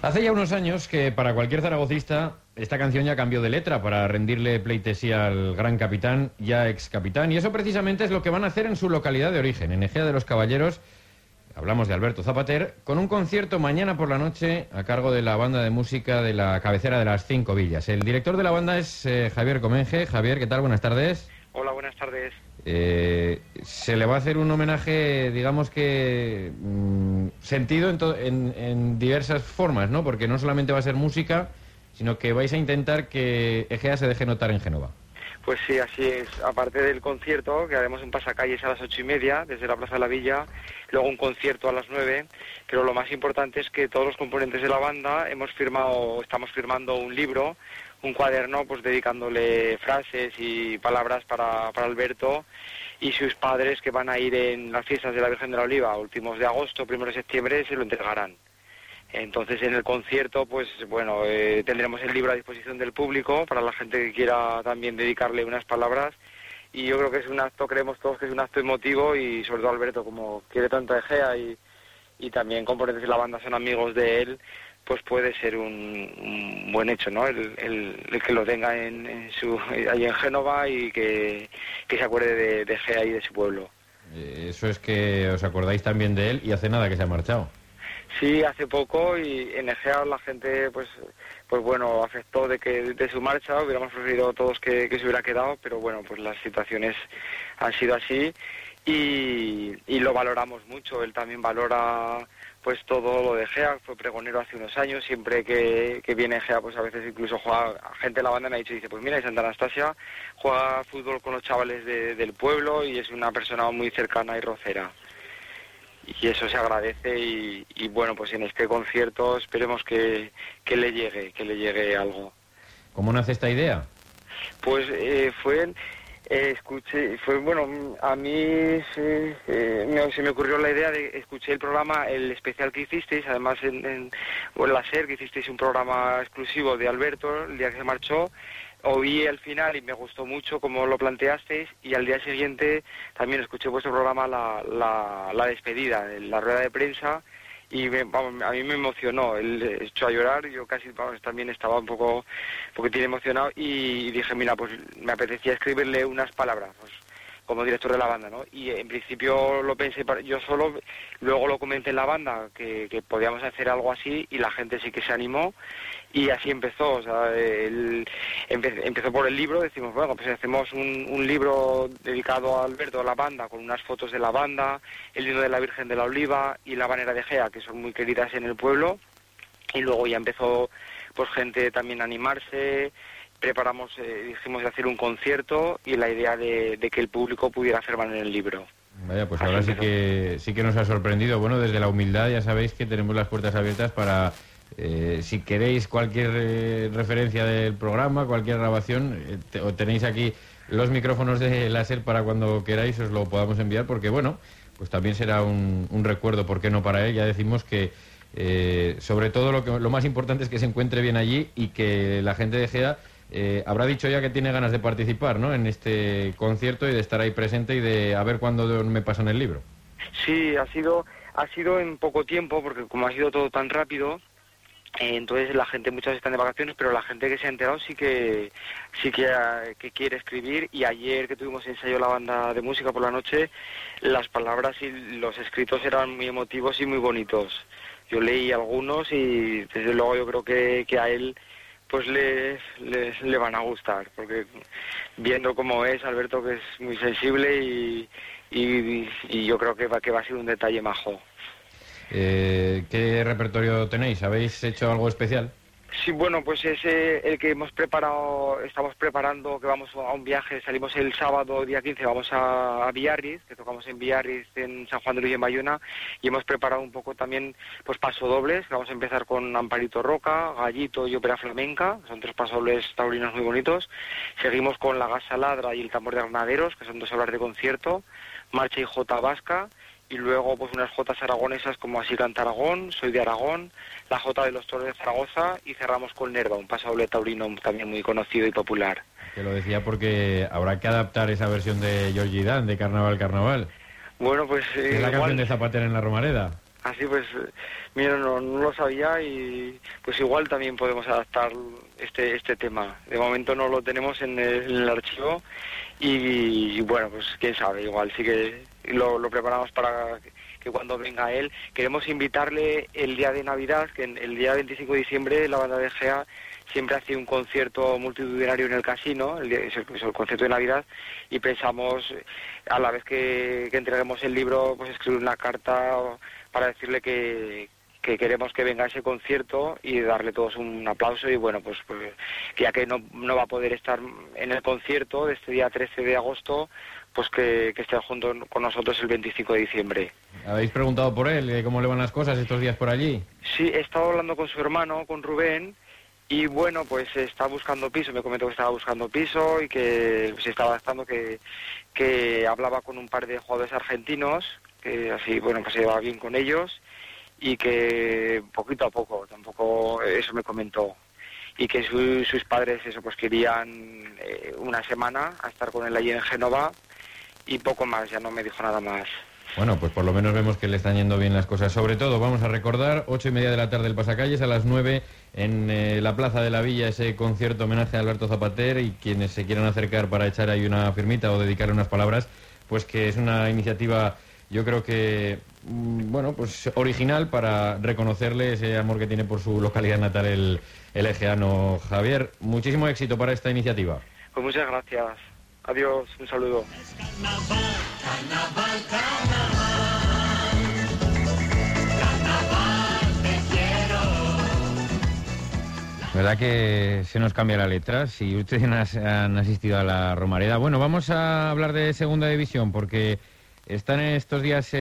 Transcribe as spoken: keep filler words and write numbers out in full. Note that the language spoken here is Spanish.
Hace ya unos años que para cualquier zaragocista esta canción ya cambió de letra para rendirle pleitesía al gran capitán, ya ex capitán, y eso precisamente es lo que van a hacer en su localidad de origen, en Ejea de los Caballeros. Hablamos de Alberto Zapater, con un concierto mañana por la noche a cargo de la banda de música de la cabecera de las Cinco Villas. El director de la banda es eh, Javier Comenge. Javier, ¿qué tal? Buenas tardes. Hola, buenas tardes. Eh, se le va a hacer un homenaje, digamos que mmm, sentido en, en, en diversas formas, ¿no? Porque no solamente va a ser música, sino que vais a intentar que Ejea se deje notar en Génova. Pues sí, así es. Aparte del concierto, que haremos un pasacalles a las ocho y media desde la Plaza de la Villa, luego un concierto a las nueve, pero lo más importante es que todos los componentes de la banda hemos firmado, estamos firmando un libro, un cuaderno, pues dedicándole frases y palabras para, para Alberto y sus padres, que van a ir en las fiestas de la Virgen de la Oliva, últimos de agosto, primero de septiembre, se lo entregarán. Entonces, en el concierto, pues bueno, eh, tendremos el libro a disposición del público para la gente que quiera también dedicarle unas palabras, y yo creo que es un acto, creemos todos que es un acto emotivo, y sobre todo Alberto, como quiere tanto a Ejea y, y también componentes de la banda son amigos de él, pues puede ser un, un buen hecho, ¿no? El, el, el que lo tenga en, en su, ahí en Génova, y que, que se acuerde de, de Ejea y de su pueblo. Eh, eso es que os acordáis también de él, y hace nada que se ha marchado. Sí, hace poco, y en Ejea la gente, pues pues bueno, afectó de que de su marcha, hubiéramos preferido todos que, que se hubiera quedado, pero bueno, pues las situaciones han sido así, y, y lo valoramos mucho. Él también valora pues todo lo de Ejea, fue pregonero hace unos años, siempre que, que viene Ejea, pues a veces incluso juega, gente de la banda me ha dicho, dice, pues mira, Santa Anastasia juega fútbol con los chavales de, del pueblo, y es una persona muy cercana y rocera. Y eso se agradece, y, y bueno, pues en este concierto esperemos que, que le llegue, que le llegue algo. ¿Cómo nace esta idea? Pues eh, fue, eh, escuché, fue bueno, a mí se, eh, me, se me ocurrió la idea de, escuché el programa, el especial que hicisteis, además en, en, en la SER, que hicisteis un programa exclusivo de Alberto el día que se marchó. Oí el final y me gustó mucho como lo planteasteis, y al día siguiente también escuché vuestro programa, la, la, la despedida, la rueda de prensa, y me, vamos, a mí me emocionó, él echó a llorar, yo casi vamos, también estaba un poco, un poquitín emocionado, y dije, mira, pues me apetecía escribirle unas palabras, pues, como director de la banda, ¿no? Y en principio lo pensé para, yo solo, luego lo comenté en la banda, que, que podíamos hacer algo así, y la gente sí que se animó, y así empezó. O sea, el, empe, empezó por el libro, decimos, bueno, pues hacemos un, un libro dedicado a Alberto, a la banda, con unas fotos de la banda, el himno de la Virgen de la Oliva y la Banera de Ejea, que son muy queridas en el pueblo, y luego ya empezó pues gente también a animarse. Preparamos, eh, dijimos de hacer un concierto, y la idea de, de que el público pudiera firmar en el libro. Vaya, pues ahora sí que sí que nos ha sorprendido. Bueno, desde la humildad ya sabéis que tenemos las puertas abiertas para, eh, si queréis cualquier eh, referencia del programa, cualquier grabación, eh, te, o tenéis aquí los micrófonos de láser para cuando queráis os lo podamos enviar, porque bueno, pues también será un, un recuerdo, ¿por qué no para él? Ya decimos que eh, sobre todo lo, que, lo más importante es que se encuentre bien allí, y que la gente de Ejea Eh, habrá dicho ya que tiene ganas de participar, ¿no?, en este concierto, y de estar ahí presente, y de a ver cuándo me pasan el libro. Sí, ha sido ha sido en poco tiempo, porque como ha sido todo tan rápido, eh, entonces la gente, muchas están de vacaciones, pero la gente que se ha enterado sí que sí que, uh, que quiere escribir. Y ayer que tuvimos ensayo la banda de música por la noche, las palabras y los escritos eran muy emotivos y muy bonitos. Yo leí algunos, y desde luego yo creo que, que a él pues le, le, le van a gustar, porque viendo cómo es Alberto, que es muy sensible, y, y, y yo creo que va, que va a ser un detalle majo. Eh, ¿Qué repertorio tenéis? ¿Habéis hecho algo especial? Sí, bueno, pues es eh, el que hemos preparado, estamos preparando, que vamos a un viaje, salimos el sábado día quince, vamos a, a Biarritz, que tocamos en Biarritz, en San Juan de Luz y en Bayona, y hemos preparado un poco también pues pasodobles, que vamos a empezar con Amparito Roca, Gallito y Ópera Flamenca, son tres pasodobles taurinos muy bonitos. Seguimos con La Gasa Ladra y El Tambor de Granaderos, que son dos obras de concierto, Marcha y Jota Vasca, y luego pues unas jotas aragonesas como Así canta Aragón, Soy de Aragón, la jota de los toros de Zaragoza, y cerramos con Nerva, un pasodoble taurino también muy conocido y popular. Te lo decía porque habrá que adaptar esa versión de Georgie Dan, de Carnaval Carnaval. Bueno, pues... Eh, es la igual... canción de Zapater en la Romareda. Así pues, mira, no, no lo sabía y pues igual también podemos adaptar este este tema. De momento no lo tenemos en el, en el archivo y, y bueno, pues quién sabe, igual sí que lo, lo preparamos para que, que cuando venga él. Queremos invitarle el día de Navidad, que en, el día veinticinco de diciembre la banda de Egea siempre hace un concierto multitudinario en el casino, el, día, es el, es el concierto de Navidad, y pensamos, a la vez que, que entreguemos el libro, pues escribir una carta para decirle que, que queremos que venga a ese concierto y darle todos un aplauso y bueno, pues, pues que ya que no, no va a poder estar en el concierto de este día trece de agosto, pues que, que esté junto con nosotros el veinticinco de diciembre. ¿Habéis preguntado por él? ¿Cómo le van las cosas estos días por allí? Sí, he estado hablando con su hermano, con Rubén, y bueno, pues está buscando piso, me comentó que estaba buscando piso y que se estaba adaptando, que, que hablaba con un par de jugadores argentinos, que así, bueno, pues se llevaba bien con ellos y que poquito a poco, tampoco eso me comentó. Y que su, sus padres, eso, pues querían eh, una semana a estar con él allí en Génova y poco más, ya no me dijo nada más. Bueno, pues por lo menos vemos que le están yendo bien las cosas. Sobre todo, vamos a recordar, ocho y media de la tarde el Pasacalles, a las nueve en eh, la Plaza de la Villa, ese concierto homenaje a Alberto Zapater, y quienes se quieran acercar para echar ahí una firmita o dedicarle unas palabras, pues que es una iniciativa, yo creo que, mm, bueno, pues original para reconocerle ese amor que tiene por su localidad natal el, el egeano. Javier, muchísimo éxito para esta iniciativa. Pues muchas gracias. Adiós, un saludo. Carnaval, carnaval, carnaval, carnaval, te quiero. ¿Verdad que se nos cambia la letra? Si ustedes han, han asistido a la Romareda. Bueno, vamos a hablar de Segunda División porque están estos días